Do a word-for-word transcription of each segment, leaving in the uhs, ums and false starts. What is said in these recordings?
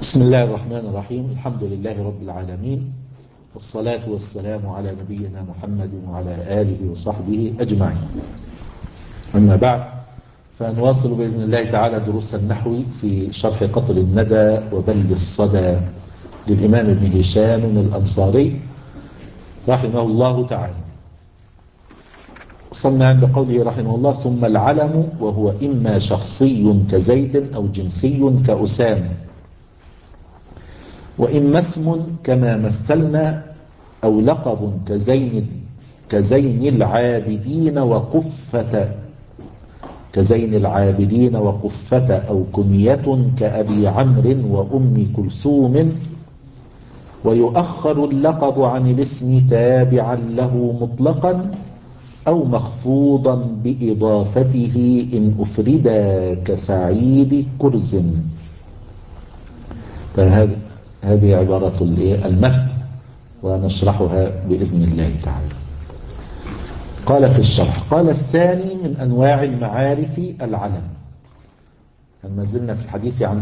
بسم الله الرحمن الرحيم. الحمد لله رب العالمين، والصلاة والسلام على نبينا محمد وعلى آله وصحبه أجمعين. أما بعد، فنواصل بإذن الله تعالى دروس النحو في شرح قطر الندى وبل الصدى للإمام ابن هشام الأنصاري رحمه الله تعالى. وصلنا عند قوله رحمه الله: ثم العلم وهو إما شخصي كزيد أو جنسي كأسامة، وإما اسم كما مثلنا، أو لقب كزين كزين العابدين وقفة كزين العابدين وقفة أو كنية كأبي عمرو وأم كلثوم، ويؤخر اللقب عن الاسم تابعا له مطلقا أو مخفوضا بإضافته إن أفردا كسعيد كرز. فهذا هذه عبارة المتن ونشرحها بإذن الله تعالى. قال في الشرح: قال الثاني من أنواع المعارف العلم. ما زلنا في الحديث عن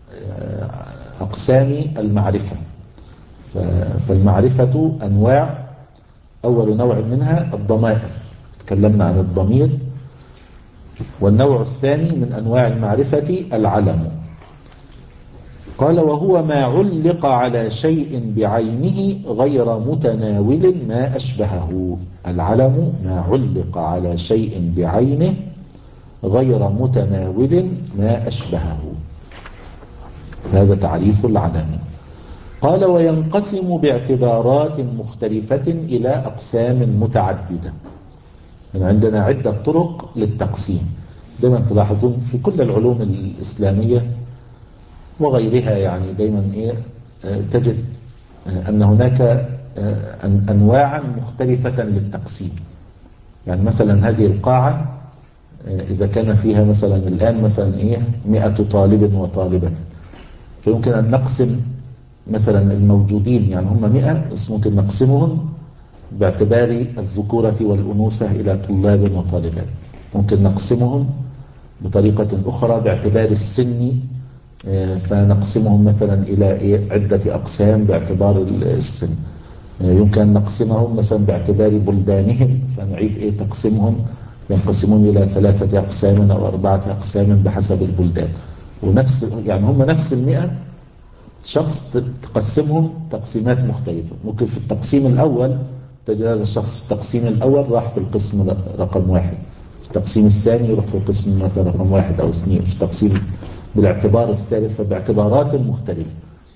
أقسام المعرفة، فالمعرفة أنواع. أول نوع منها الضمائر، تكلمنا عن الضمير. والنوع الثاني من أنواع المعرفة العلم. قال: وهو ما علق على شيء بعينه غير متناول ما أشبهه. العلم ما علق على شيء بعينه غير متناول ما أشبهه. هذا تعريف العلم. قال: وينقسم باعتبارات مختلفة إلى أقسام متعددة. من عندنا عدة طرق للتقسيم. دائما تلاحظون في كل العلوم الإسلامية وغيرها، يعني دايما إيه تجد أن هناك أنواعا مختلفة للتقسيم. يعني مثلا هذه القاعة إذا كان فيها مثلا الآن مثلا إيه مئة طالب وطالبة، فيمكن أن نقسم مثلا الموجودين، يعني هم مئة، بس ممكن نقسمهم باعتبار الذكورة والأنوثة إلى طلاب وطالبات. ممكن نقسمهم بطريقة أخرى باعتبار السن، فنقسمهم مثلا إلى عدة أقسام باعتبار السن. يمكن أن نقسمهم مثلا باعتبار بلدانهم، فنعيد إيه تقسيمهم، ينقسمون إلى ثلاثة أقسام أو أربعة أقسام بحسب البلدان. ونفس يعني هم نفس المئة شخص تقسمهم تقسيمات مختلفة. ممكن في التقسيم الأول تجد هذا الشخص في التقسيم الأول راح في القسم رقم واحد، في التقسيم الثاني يروح في القسم مثلا رقم واحد أو اثنين، في التقسيم بالاعتبار الثالث، فباعتبارات مختلفة.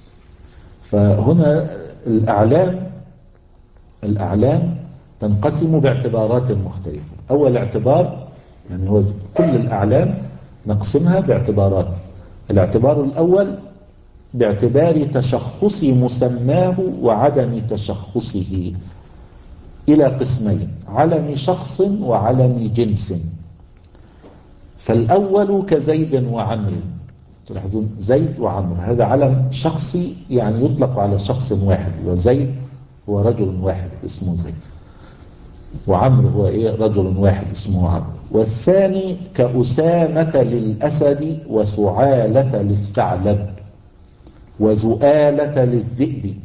فهنا الأعلام الأعلام تنقسم باعتبارات مختلفة. أول اعتبار يعني هو كل الأعلام نقسمها باعتبارات. الاعتبار الأول باعتبار تشخص مسماه وعدم تشخصه إلى قسمين: علم شخص وعلم جنس. فالأول كزيد وعمر. تلاحظون زيد وعمر، هذا علم شخصي، يعني يطلق على شخص واحد، وزيد هو رجل واحد اسمه زيد، وعمر هو إيه رجل واحد اسمه عمرو. والثاني كأسامة للأسد وثعالة للثعلب وذؤالة للذئب.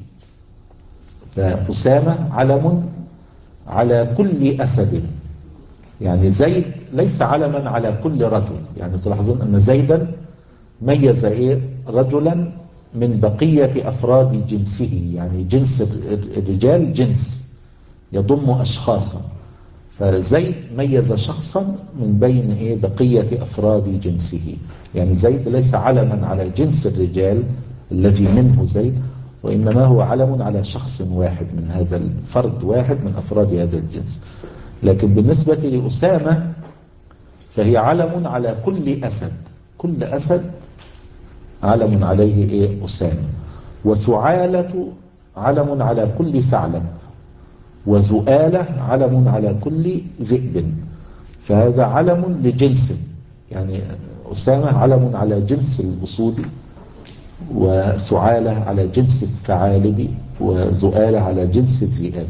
فأسامة علم على كل أسد، يعني زيد ليس علما على كل رجل. يعني تلاحظون أن زيدا ميز إيه رجلا من بقية أفراد جنسه، يعني جنس الرجال جنس يضم أشخاصا، فزيد ميز شخصا من بين إيه بقية أفراد جنسه. يعني زيد ليس علما على جنس الرجال الذي منه زيد، وإنما هو علم على شخص واحد من هذا الفرد، واحد من أفراد هذا الجنس. لكن بالنسبة لأسامة فهي علم على كل أسد، كل أسد علم عليه إيه أسامة. وثعالة علم على كل ثعلب، وذؤالة علم على كل ذئب. فهذا علم لجنس، يعني أسامة علم على جنس الأسود، وثعالة على جنس الثعالب، وذؤالة على جنس الذئاب.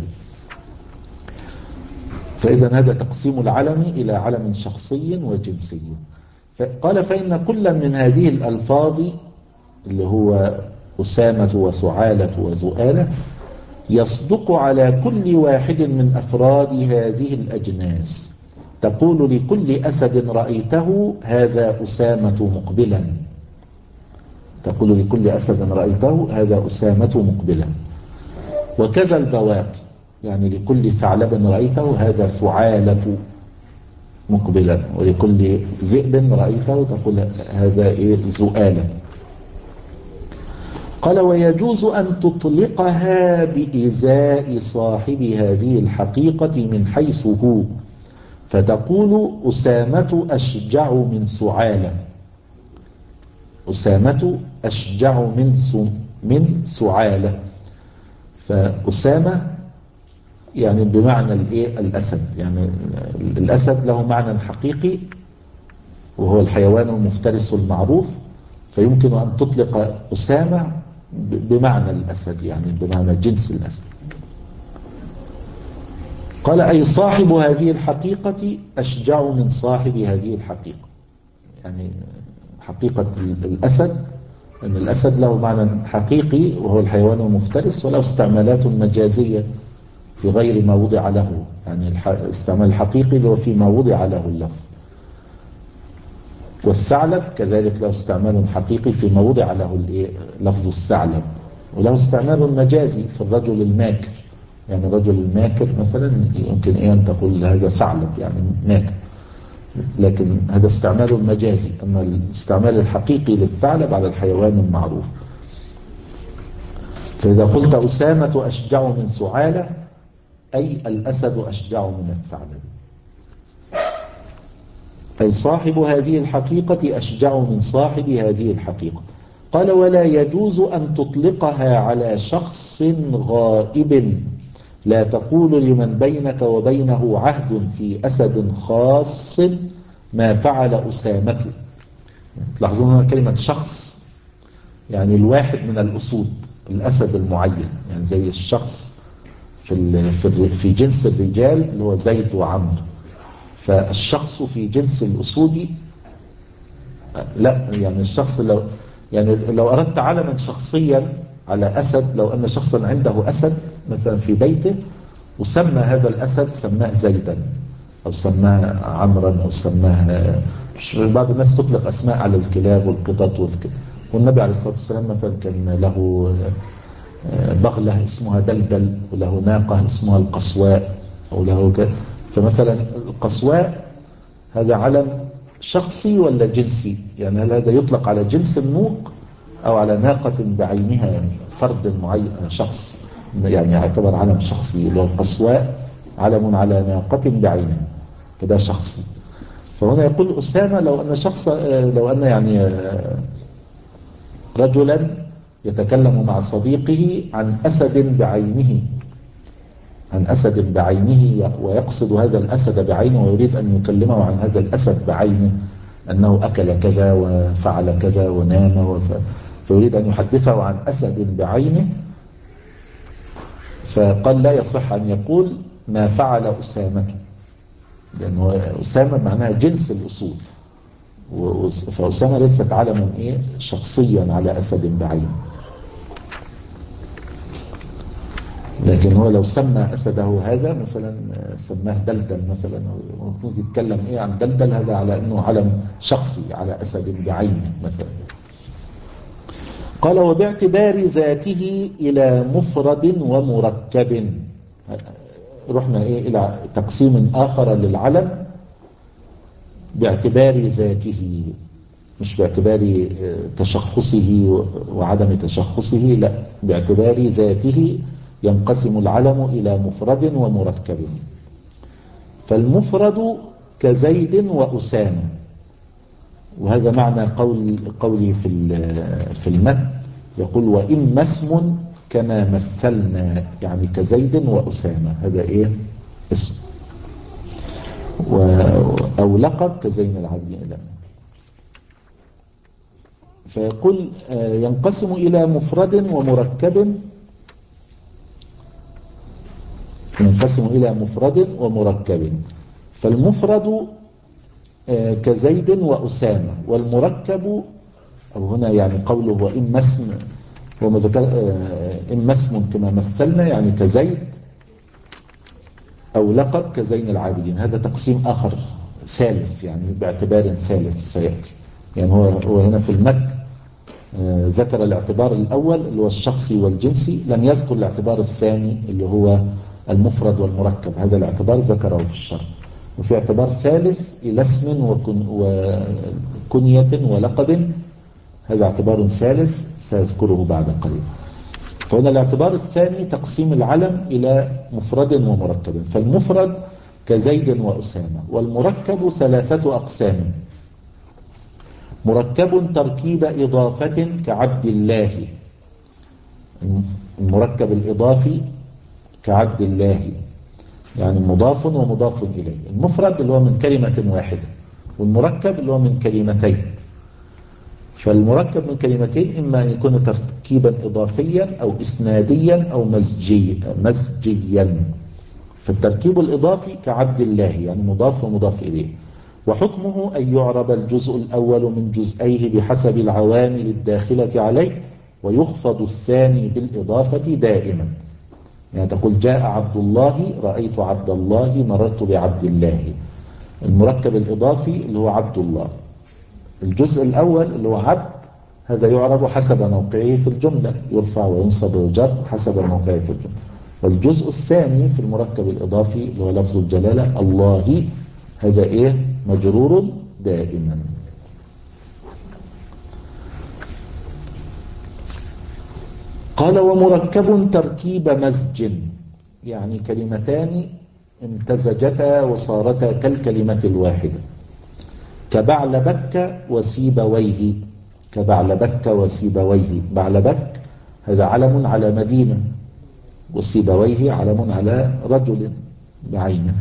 فإذا هذا تقسيم العلم إلى علم شخصي وجنسي. قال: فإن كل من هذه الألفاظ اللي هو أسامة وسعالة وزؤالة يصدق على كل واحد من أفراد هذه الأجناس. تقول لكل أسد رأيته هذا أسامة مقبلا، تقول لكل أسد رأيته هذا أسامة مقبلا. وكذا البواقي، يعني لكل ثعلب رأيته هذا ثعالة مقبلا، ولكل ذئب رأيته تقول هذا إيه زؤالة. قال ويجوز أن تطلقها بإزاء صاحب هذه الحقيقة من حيث هو، فتقول أسامة أشجع من سعالة، أسامة أشجع من من سعالة. فأسامة يعني بمعنى الإيه الأسد، يعني الأسد له معنى حقيقي وهو الحيوان المفترس المعروف، فيمكن أن تطلق أسامة بمعنى الأسد، يعني بمعنى جنس الأسد. قال أي صاحب هذه الحقيقة أشجع من صاحب هذه الحقيقة، يعني حقيقة الأسد أن الأسد له معنى حقيقي وهو الحيوان المفترس، وله استعمالات مجازية في غير ما وضع له، يعني الاستعمال الحقيقي اللي هو فيما وضع له اللفظ. والثعلب كذلك له استعمال حقيقي فيما وضع له لفظ الثعلب، وله استعمال مجازي في الرجل الماكر، يعني الرجل الماكر مثلا يمكن إيه أن تقول هذا ثعلب يعني ماكر، لكن هذا استعمال مجازي. أما الاستعمال الحقيقي للثعلب على الحيوان المعروف. فإذا قلت أسامة أشجع من سعالة أي الأسد أشجع من الثعلب، أي صاحب هذه الحقيقة أشجع من صاحب هذه الحقيقة. قال ولا يجوز أن تطلقها على شخص غائب، لا تقول لمن بينك وبينه عهد في أسد خاص ما فعل أسامة. تلاحظون كلمة شخص يعني الواحد من الأسود، الأسد المعين، يعني زي الشخص في في جنس الرجال اللي هو زيد وعمرو، فالشخص في جنس الأسود لا، يعني الشخص لو يعني لو أردت علما شخصيا على أسد، لو أن شخصا عنده أسد مثلا في بيته وسمى هذا الأسد سماه زيدا أو سماه عمرا أو سماه، بعض الناس تطلق أسماء على الكلاب والقطط والكلاب. والنبي عليه الصلاة والسلام مثلا كان له بغلة اسمها دلدل، وله ناقة اسمها القصواء، أو له ك... فمثلا القصواء هذا علم شخصي ولا جنسي؟ يعني هل هذا يطلق على جنس النوق أو على ناقة بعينها، يعني فرد معين شخص، يعني يعتبر علم شخصي. اللي هو القصواء علم على ناقة بعينها فده شخصي. فهنا يقول أسامة لو أن شخص لو أن يعني رجلا يتكلم مع صديقه عن أسد بعينه، عن أسد بعينه ويقصد هذا الأسد بعينه ويريد أن يكلمه عن هذا الأسد بعينه أنه أكل كذا وفعل كذا ونام وف... فيريد أن يحدثه عن أسد بعينه، فقال لا يصح أن يقول ما فعل أسامة، لأنه أسامة معناها جنس الأصول، فأسامة ليست علما إيه شخصيا على أسد بعينه. لكن هو لو سمى أسده هذا مثلا سماه دلدل مثلا، ممكن يتكلم إيه عن دلدل هذا على أنه علم شخصي على أسد بعينه مثلا. قال وباعتبار ذاته إلى مفرد ومركب، رحنا إيه إلى تقسيم آخر للعلم باعتبار ذاته، مش باعتبار تشخصه وعدم تشخصه، لا باعتبار ذاته ينقسم العلم إلى مفرد ومركب. فالمفرد كزيد وأسامة، وهذا معنى قول قولي في في المتن يقول وإما اسم كما مثلنا، يعني كزيد وأسامة هذا إيه اسم، أو لقب كزين العابدين. فيقول ينقسم إلى مفرد ومركب، ينقسم إلى مفرد ومركب. فالمفرد كزيد وأسامة، والمركب أو هنا يعني قوله وإما اسم هو ما ذكر إما اسم كما مثلنا يعني كزيد، أو لقب كزين العابدين. هذا تقسيم آخر ثالث يعني باعتبار ثالث سيأتي. يعني هو هو هنا في المتن ذكر الاعتبار الأول اللي هو الشخصي والجنسي، لم يذكر الاعتبار الثاني اللي هو المفرد والمركب. هذا الاعتبار ذكره في الشرح. وفي اعتبار ثالث إلى اسم وكن وكنية ولقب، هذا اعتبار ثالث سأذكره بعد قليل. فهنا الاعتبار الثاني تقسيم العلم إلى مفرد ومركب. فالمفرد كزيد وأسامة، والمركب ثلاثة أقسام: مركب تركيب إضافة كعبد الله، المركب الإضافي كعبد الله يعني مضاف ومضاف إليه. المفرد اللي هو من كلمة واحدة، والمركب اللي هو من كلمتين. فالمركب من كلمتين إما أن يكون تركيبا إضافيا أو إسناديا أو مزجي مزجيا. فالتركيب الإضافي كعبد الله يعني مضاف ومضاف إليه. وحكمه أن يعرب الجزء الأول من جزئيه بحسب العوامل الداخلة عليه، ويخفض الثاني بالإضافة دائما. يعني تقول جاء عبد الله، رأيت عبد الله، مررت بعبد الله. المركب الإضافي اللي هو عبد الله. الجزء الأول اللي هو عبد، هذا يعرب حسب موقعه في الجملة، يرفع وينصب ويجر حسب موقعه في الجملة. والجزء الثاني في المركب الإضافي اللي هو لفظ الجلالة الله، هذا إيه؟ مجرور دائما. قال ومركب تركيب مزج، يعني كلمتان امتزجتا وصارتا كالكلمة الواحدة، كبعلبك وسيبويه. كبعلبك وسيبويه، بعلبك هذا علم على مدينة، وسيبويه علم على رجل بعينه.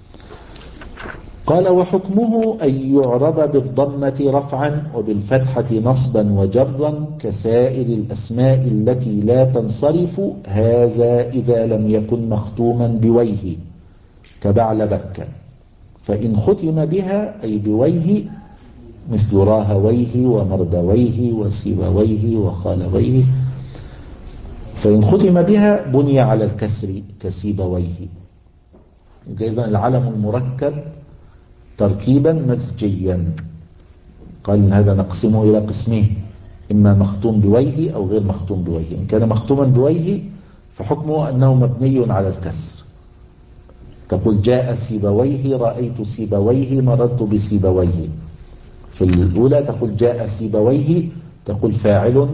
قال وحكمه أن يعرب بالضمة رفعا وبالفتحة نصبا وجرا كسائر الأسماء التي لا تنصرف، هذا إذا لم يكن مختوما بويه كبعلبك. فإن ختم بها أي بويه مثل راهويه ومردويه وسيبويه وخالويه، فإن ختم بها بني على الكسر كسيبويه. إذن العلم المركب تركيبا مزجيا. قال هذا نقسمه إلى قسمين: إما مختوم بويه أو غير مختوم بويه. إن كان مختوما بويه فحكمه أنه مبني على الكسر. تقول جاء سيبويه، رأيت سيبويه، مررت بسيبويه. في الأولى تقول جاء سيبويه، تقول فاعل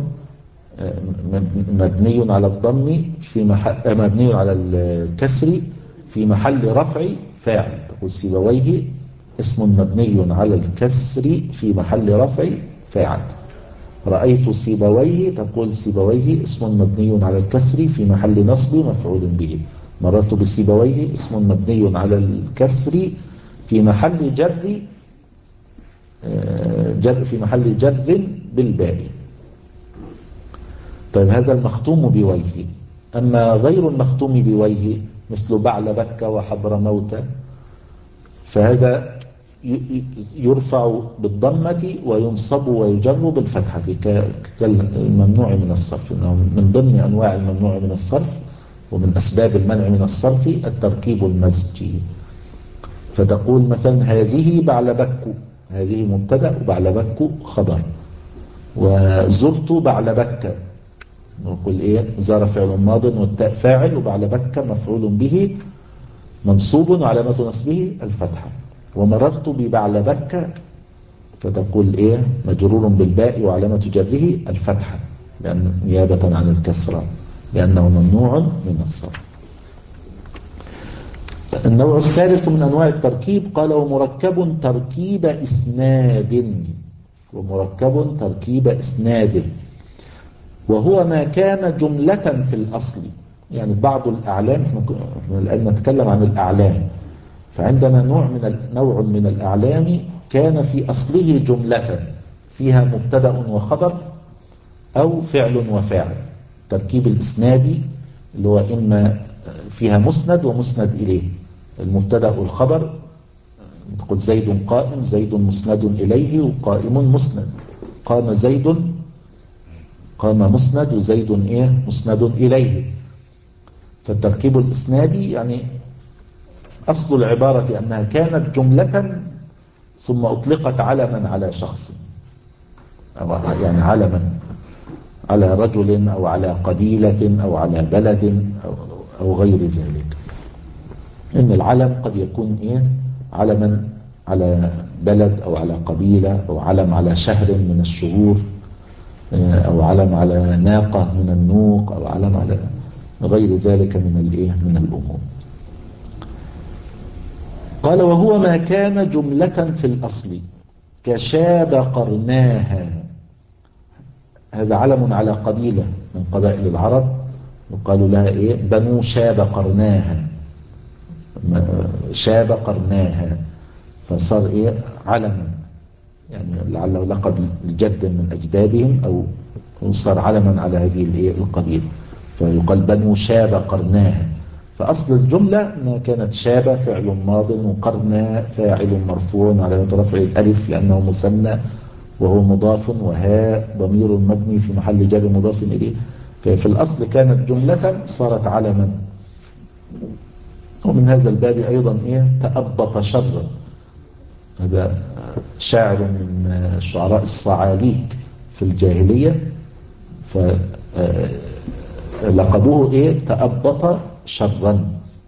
مبني على الضم في محل مبني على الكسر في محل رفع فاعل. تقول سيبويه اسم مبني على الكسر في محل رفع فاعل. رأيت سيبويه، تقول سيبويه اسم مبني على الكسر في محل نصب مفعول به. مررت بسيبويه اسم مبني على الكسر في محل جر جر في محل جر بالباء. طيب هذا المختوم بويه. أما غير المختوم بويه مثل بعلبك وحضرموت، فهذا يرفع بالضمة وينصب ويجر بالفتحة كالممنوع من الصرف. من ضمن أنواع الممنوع من الصرف ومن أسباب المنع من الصرف التركيب المزجي. فتقول مثلا هذه بعلبك، هذه مبتدأ وبعلبك خبر. وزرت بعلبك، نقول إيه؟ زار فعل ماض والتاء فاعل وبعلبك مفعول به منصوب وعلامة نصبه الفتحة. ومررت ببعلبك، فتقول إيه؟ مجرور بالباء وعلامة جره الفتحة لأن نيابة عن الكسرة لأنه ممنوع من الصرف. النوع الثالث من أنواع التركيب قال ومركب تركيب إسناد. ومركب تركيب إسناد وهو ما كان جملة في الأصل. يعني بعض الأعلام، احنا الآن نتكلم عن الأعلام، فعندنا نوع من نوع من الأعلام كان في أصله جملة فيها مبتدأ وخبر أو فعل وفاعل. تركيب الإسنادي اللي هو إما فيها مسند ومسند إليه، المبتدأ والخبر. تقول زيد قائم، زيد مسند إليه وقائم مسند. قام زيد، قام مسند وزيد إيه مسند إليه. فالتركيب الإسنادي يعني أصل العبارة أنها كانت جملة ثم أطلقت علما على شخص، أو يعني علما على رجل أو على قبيلة أو على بلد أو, أو غير ذلك. إن العلم قد يكون إيه علما على بلد أو على قبيلة، أو علم على شهر من الشهور، أو علم على ناقة من النوق، أو علم على غير ذلك من الإيه من الأمور. قال وهو ما كان جملة في الأصل كشاب قرناها، هذا علم على قبيلة من قبائل العرب وقالوا لها إيه بنو شاب قرناها، شاب قرناها، فصار إيه علما، يعني لعله لقب لجد من أجدادهم، أو صار علما على هذه الإيه القبيلة، فيقال بنو شاب قرناها. فأصل الجملة ما كانت شاب فعل ماض وقرنا فاعل مرفوع على رفع الألف لأنه مثنى وهو مضاف، وهاء ضمير مبني في محل جر مضاف إليه. ففي الأصل كانت جملة صارت علما. ومن هذا الباب أيضا إيه تأبط شرا، هذا شاعر من شعراء الصعاليك في الجاهلية، فلقبوه إيه تأبط شرا.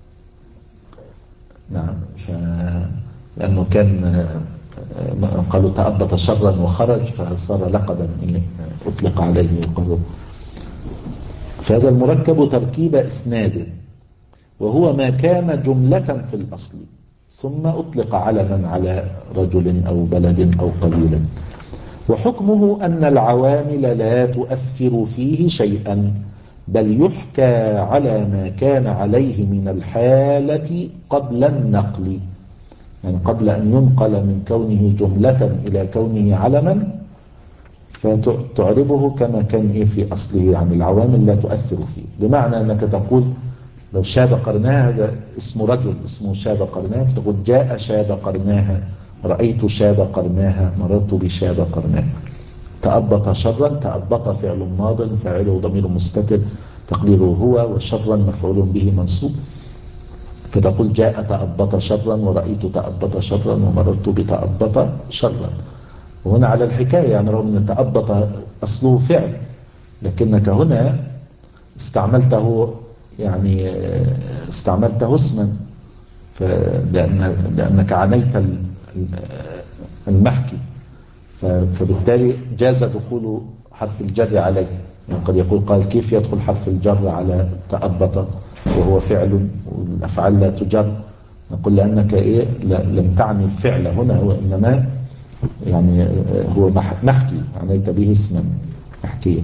نعم، لأنه كان قالوا تأبط شرا وخرج، فصار لقبا إيه أطلق عليه وقالوا. فهذا المركب تركيب إسناد، وهو ما كان جملة في الأصل ثم أطلق علما على رجل أو بلد أو قبيلة. وحكمه أن العوامل لا تؤثر فيه شيئا، بل يحكى على ما كان عليه من الحالة قبل النقل، يعني قبل أن ينقل من كونه جملة إلى كونه علما، فتعربه كما كان إيه في أصله، يعني العوامل لا تؤثر فيه. بمعنى أنك تقول لو شاب قرناها، هذا اسم رجل اسمه شاب قرناها، فتقول جاء شاب قرناها، رأيت شاب قرناها، مررت بشاب قرناها. تأبط شرا، تأبط فعل ماض فاعله ضمير مستتر تقديره هو، وشرا مفعول به منصوب، فتقول جاء تأبط شرا ورأيت تأبط شرا ومررت بتأبط شرا. وهنا على الحكاية، يعني رغم أن تأبط أصله فعل، لكنك هنا استعملته يعني استعملته اسما، لأن لأنك عنيت المحكي، فبالتالي جاز دخول حرف الجر عليه. يعني قد يقول قال كيف يدخل حرف الجر على تأبط وهو فعل والأفعال لا تجر؟ نقول لأنك إيه لم تعني الفعل هنا، هو إنما يعني هو محكي، عنيت به اسما محكيا.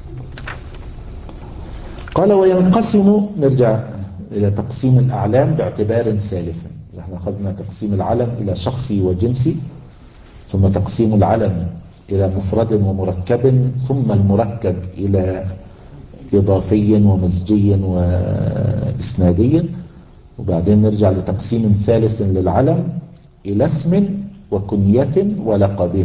قال وينقسم، نرجع إلى تقسيم الأعلام باعتبار ثالث. نحن أخذنا تقسيم العلم إلى شخصي وجنسي، ثم تقسيم العلم إلى مفرد ومركب، ثم المركب إلى إضافي ومزجي وإسنادي، وبعدين نرجع لتقسيم ثالث للعلم إلى اسم وكنية ولقب.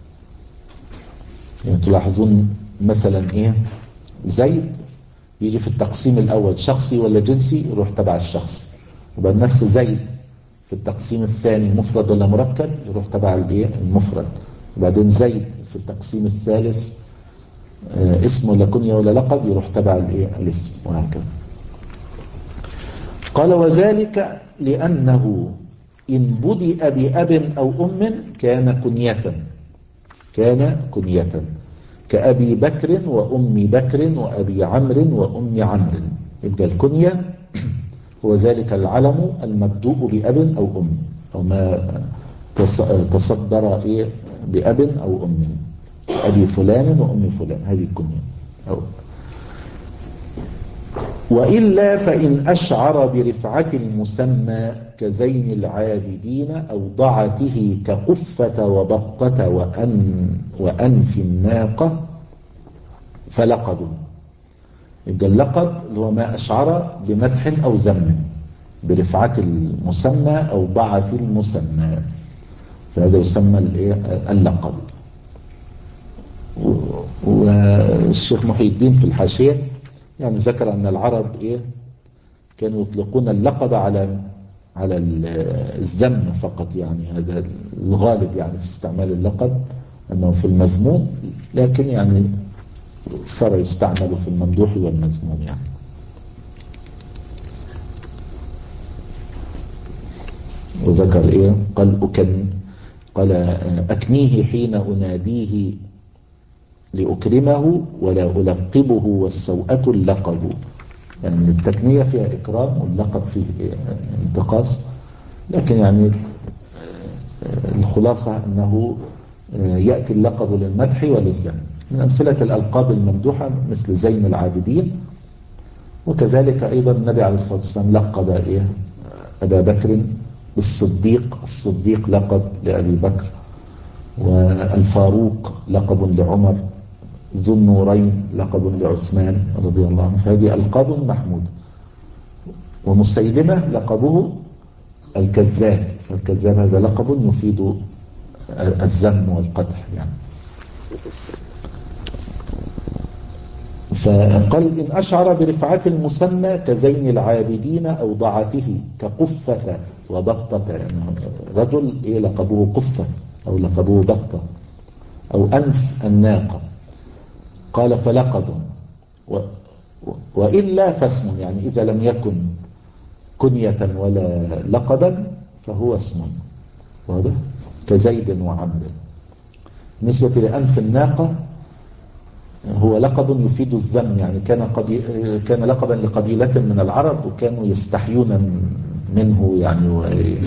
يعني تلاحظون مثلا إيه زيد يجي في التقسيم الأول شخصي ولا جنسي، يروح تبع الشخص. وبعد نفس زيد في التقسيم الثاني مفرد ولا مركب، يروح تبع المفرد. وبعدين زيد في التقسيم الثالث اسم ولا كنية ولا لقب، يروح تبع الاسم، وهكذا. قال وذلك لأنه إن بدأ بأب أو أم كان كنية، كان كنية كأبي بكر وأم بكر وأبي عمرو وأم عمرو. يبقى الكنية هو ذلك العلم المبدوء بأب أو أم، أو ما تصدر إيه بأب أو أم، أبي فلان وأم فلان، هذه الكنية. أو وإلا فإن أشعر برفعة المسمى كزين العابدين أو ضعته كقفة وبطة وأن وأنف الناقة فلقب. يبقى اللقب اللي هو ما أشعر بمدح أو ذم برفعة المسمى أو ضعة المسمى، فهذا يسمى اللقب. والشيخ محي الدين في الحاشية يعني ذكر أن العرب إيه كانوا يطلقون اللقب على على الذم فقط، يعني هذا الغالب يعني في استعمال اللقب أنه في المذموم، لكن يعني صار يستعمل في الممدوح والمذموم يعني. وذكر إيه قال أكن قال أكنيه حين أناديه لأكرمه ولا ألقبه والسوءة اللقب، يعني التكنية فيها إكرام واللقب فيه انتقاص، لكن يعني الخلاصة أنه يأتي اللقب للمدح وللذم. من أمثلة الألقاب الممدوحة مثل زين العابدين، وكذلك أيضا النبي عليه الصلاة والسلام لقب إيه أبا بكر بالصديق، الصديق لقب لأبي بكر، والفاروق لقب لعمر، ذو النورين لقب لعثمان رضي الله عنه، فهذه ألقاب محمودة. ومسيلمة لقبه الكذاب، فالكذاب هذا لقب يفيد الذم والقدح يعني. فقال إن أشعر برفعة المسمى كزين العابدين أو ضعته كقفة وبطة، يعني رجل إيه لقبه قفة أو لقبه بطة، أو أنف الناقة، قال فلقب، و وإلا فاسم، يعني إذا لم يكن كنية ولا لقبا فهو اسم، واضح؟ كزيد وعمر. بالنسبة لأنف الناقة هو لقب يفيد الذم، يعني كان قبي... كان لقبا لقبيلة من العرب وكانوا يستحيون منه يعني و...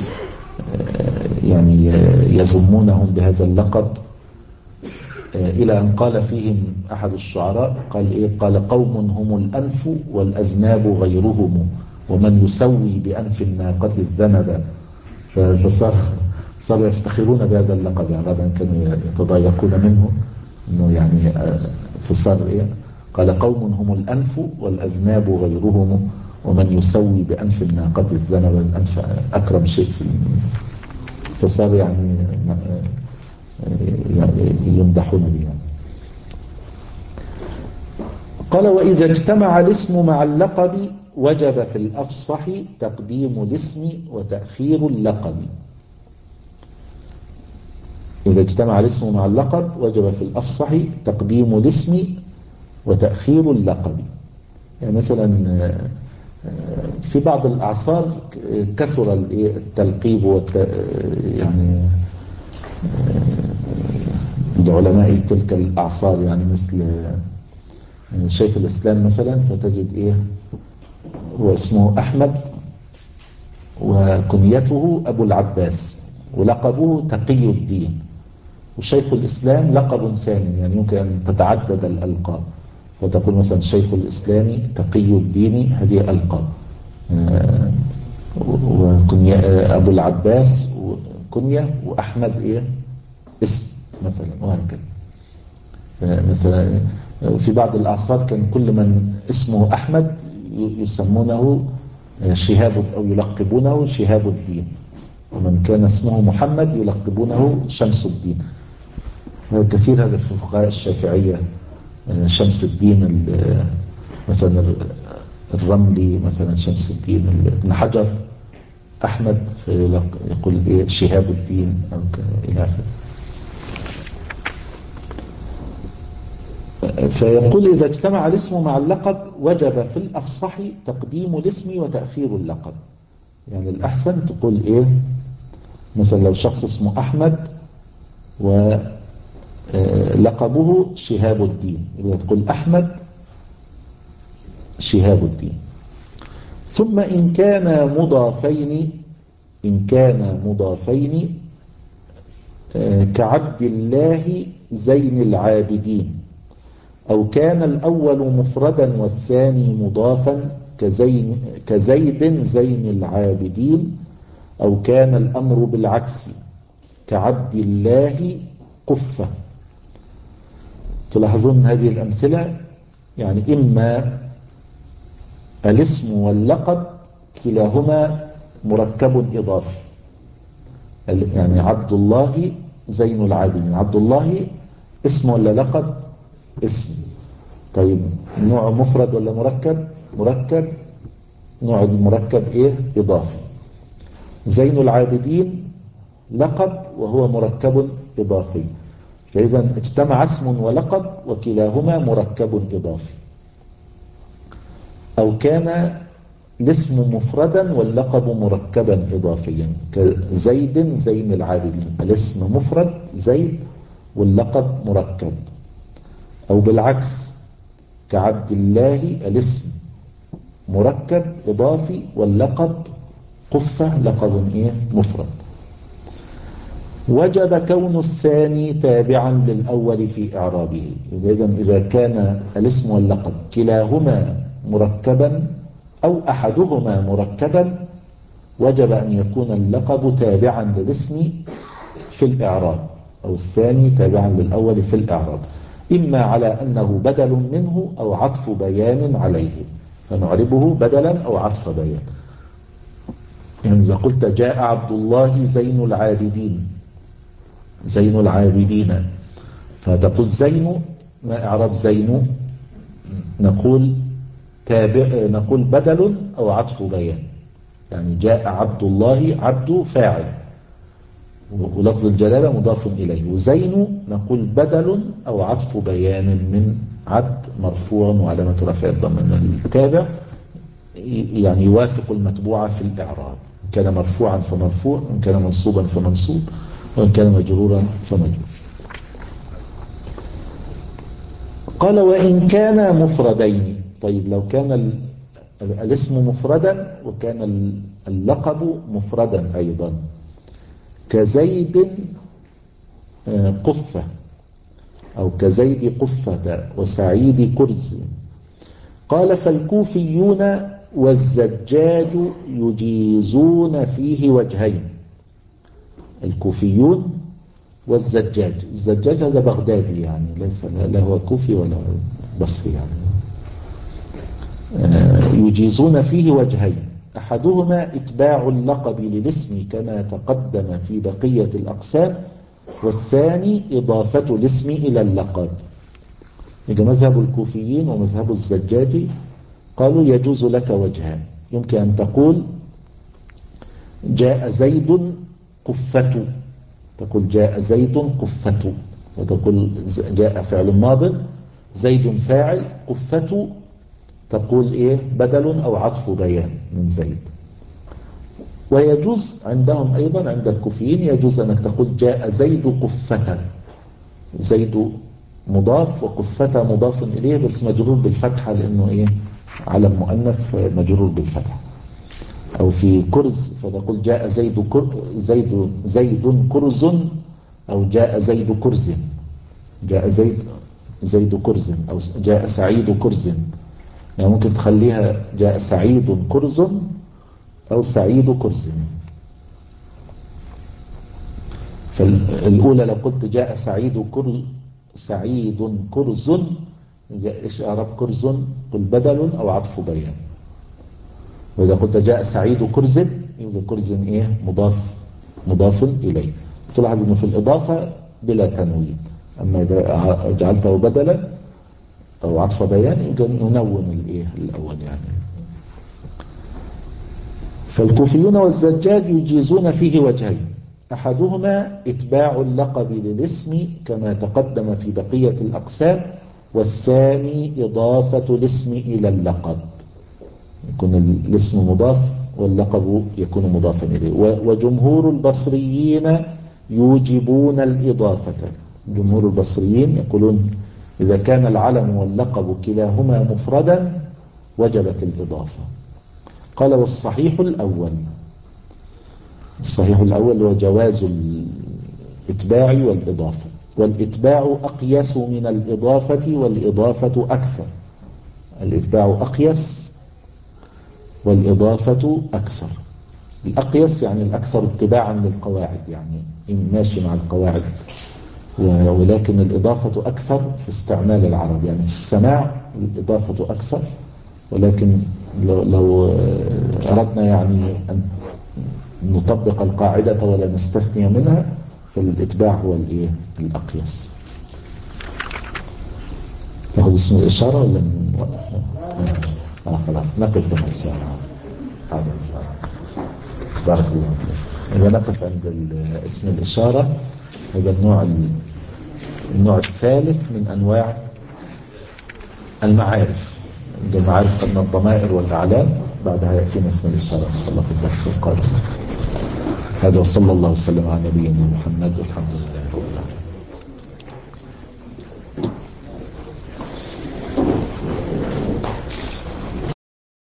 يعني يذمونهم بهذا اللقب، إلى أن قال فيهم أحد الشعراء قال إيه قال قوم هم الأنف والأذناب غيرهم ومن يسوي بأنف الناقة الذنب، فصار صاروا يفتخرون بهذا اللقب، يعني بعد أن كانوا يتضايقون منه إنه يعني فصار إيه قال قوم هم الأنف والأذناب غيرهم ومن يسوي بأنف الناقة الذنب، الأنف أكرم شيء في، فصار يعني يمدحون به. قال وإذا اجتمع الاسم مع اللقب وجب في الأفصح تقديم الاسم وتأخير اللقب. إذا اجتمع الاسم مع اللقب وجب في الأفصح تقديم الاسم وتأخير اللقب. يعني مثلا في بعض الأعصار كثر التلقيب والت... يعني لعلماء تلك الأعصار، يعني مثل شيخ الإسلام مثلا فتجد إيه هو اسمه أحمد وكنيته أبو العباس ولقبه تقي الدين، وشيخ الإسلام لقب ثاني، يعني يمكن أن تتعدد الألقاب، فتقول مثلا شيخ الإسلام تقي الدين، هذه ألقاب، وكنية أبو العباس كنية، وأحمد إيه اسم مثلا، وهكذا. مثلا في بعض الأعصار كان كل من اسمه أحمد يسمونه شهاب أو يلقبونه شهاب الدين، ومن كان اسمه محمد يلقبونه شمس الدين. كثير هذا في فقهاء الشافعية، شمس الدين مثلا الرملي مثلا شمس الدين، ابن حجر أحمد فيقول إيه شهاب الدين أو إلى آخره. فيقول إذا اجتمع الاسم مع اللقب وجب في الأفصح تقديم الاسم وتأخير اللقب. يعني الأحسن تقول إيه مثلا لو شخص اسمه أحمد ولقبه شهاب الدين يبقى تقول أحمد شهاب الدين. ثم إن كان مضافين إن كان مضافين كعبد الله زين العابدين، أو كان الأول مفردا والثاني مضافا كزين كزيد زين العابدين، أو كان الأمر بالعكس كعبد الله قفة. تلاحظون هذه الأمثلة، يعني إما الاسم واللقب كلاهما مركب إضافي، يعني عبد الله زين العابدين، عبد الله اسم ولا لقب؟ اسم. طيب نوع مفرد ولا مركب؟ مركب. نوع المركب ايه؟ اضافي. زين العابدين لقب وهو مركب اضافي، فاذا اجتمع اسم ولقب وكلاهما مركب اضافي. او كان الاسم مفردا واللقب مركبا اضافيا، كزيد زين العابدين، الاسم مفرد زيد واللقب مركب. او بالعكس كعبد الله، الاسم مركب إضافي واللقب قفة لقب إيه؟ مفرد. وجب كون الثاني تابعا للأول في إعرابه. إذن إذا كان الاسم واللقب كلاهما مركبا أو أحدهما مركبا وجب أن يكون اللقب تابعا للاسم في الإعراب، أو الثاني تابعا للأول في الإعراب، إما على أنه بدل منه أو عطف بيان عليه، فنعربه بدلا أو عطف بيان. يعني إذا قلت جاء عبد الله زين العابدين، زين العابدين، فتقول زين، ما إعراب زين؟ نقول تابع، نقول بدل أو عطف بيان. يعني جاء عبد الله، عبد فاعل ولفظ الجلالة مضاف إليه، وزين نقول بدل أو عطف بيان من عبد مرفوع وعلامة رفع الضمة. التابع يعني يوافق المتبوع في الإعراب، إن كان مرفوعا فمرفوع، وإن كان منصوبا فمنصوب، وإن كان مجرورا فمجرور. قال وإن كان مفردين. طيب لو كان الاسم مفردا وكان اللقب مفردا أيضا، كزيد قفة، أو كزيد قفة وسعيد كرز. قال فالكوفيون والزجاج يجيزون فيه وجهين. الكوفيون والزجاج، الزجاج هذا بغدادي يعني، ليس لا هو كوفي ولا بصري يعني. يجيزون فيه وجهين، أحدهما إتباع اللقب للاسم كما تقدم في بقية الأقسام، والثاني إضافة الاسم إلى اللقب. يبقى مذهب الكوفيين ومذهب الزجاج قالوا يجوز لك وجهان. يمكن أن تقول جاء زيد قفة، تقول جاء زيد قفة، وتقول جاء فعل ماض، زيد فاعل، قفة تقول إيه؟ بدل أو عطف بيان من زيد. ويجوز عندهم أيضا عند الكوفيين يجوز أنك تقول جاء زيد قفة، زيد مضاف وقفة مضاف إليه بس مجرور بالفتحة لأنه إيه؟ علم مؤنث مجرور بالفتحة. أو في كرز فتقول جاء زيد كر زيد زيد كرز، أو جاء زيد كرز، جاء زيد زيد كرز، أو جاء سعيد كرز. يعني ممكن تخليها جاء سعيد كرز أو سعيد كرز. فالأولى لو قلت جاء سعيد كرز، سعيد كرز، إيش إعراب كرز؟ قل بدل أو عطف بيان. وإذا قلت جاء سعيد كرز يبقى كرز إيه؟ مضاف مضاف إليه. تلاحظ أنه في الإضافة بلا تنوين، أما إذا جعلته بدلا أو عطف بيان يبقى ننون الإيه الأول يعني. فالكوفيون والزجاج يجيزون فيه وجهين، أحدهما إتباع اللقب للاسم كما تقدم في بقية الأقسام، والثاني إضافة الاسم إلى اللقب، يكون الاسم مضاف واللقب يكون مضافا إليه. وجمهور البصريين يوجبون الإضافة. جمهور البصريين يقولون إذا كان العلم واللقب كلاهما مفردا وجبت الإضافة. قال والصحيح الأول، الصحيح الأول هو جواز الإتباع والإضافة، والإتباع أقيس من الإضافة والإضافة أكثر. الإتباع أقيس والإضافة أكثر. الأقيس يعني الأكثر اتباعا للقواعد، يعني ماشي مع القواعد، ولكن الإضافة أكثر في استعمال العرب، يعني في السماع الإضافة أكثر، ولكن لو أردنا يعني أن نطبق القاعدة ولا نستثني منها فالإتباع هو الإيه؟ الأقيس. تاخذ اسم الإشارة ولا نوقف؟ آه خلاص نقف بها إن شاء الله. هذا إن شاء الله. بارك الله فيك. إذا نقف عند اسم الإشارة، هذا النوع النوع الثالث من أنواع المعارف. عند المعارف قلنا الضمائر والأعلام، بعدها يأتينا اسم الإشارة إن شاء الله في الدرس القادم. هذا وصلى الله وسلم على نبينا محمد والحمد لله.